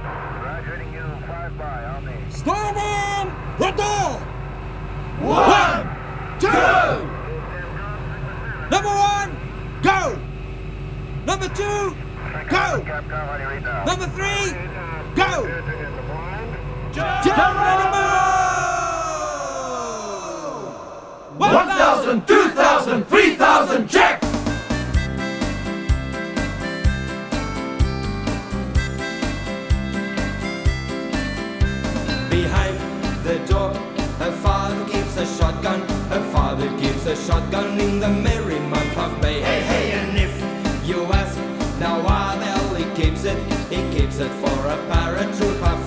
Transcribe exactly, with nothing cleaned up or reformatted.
Graduating you five by on me. Stand in the door. One, two. Number one, go. Number two, go. Capcom, how do you read now? Number three, go. Geronimo! One One thousand, two thousand, three thousand, check! Behind the door, her father keeps a shotgun. Her father keeps a shotgun in the merry month of May. Hey, hey, and if you ask, now why the hell he keeps it? He keeps it for a paratrooper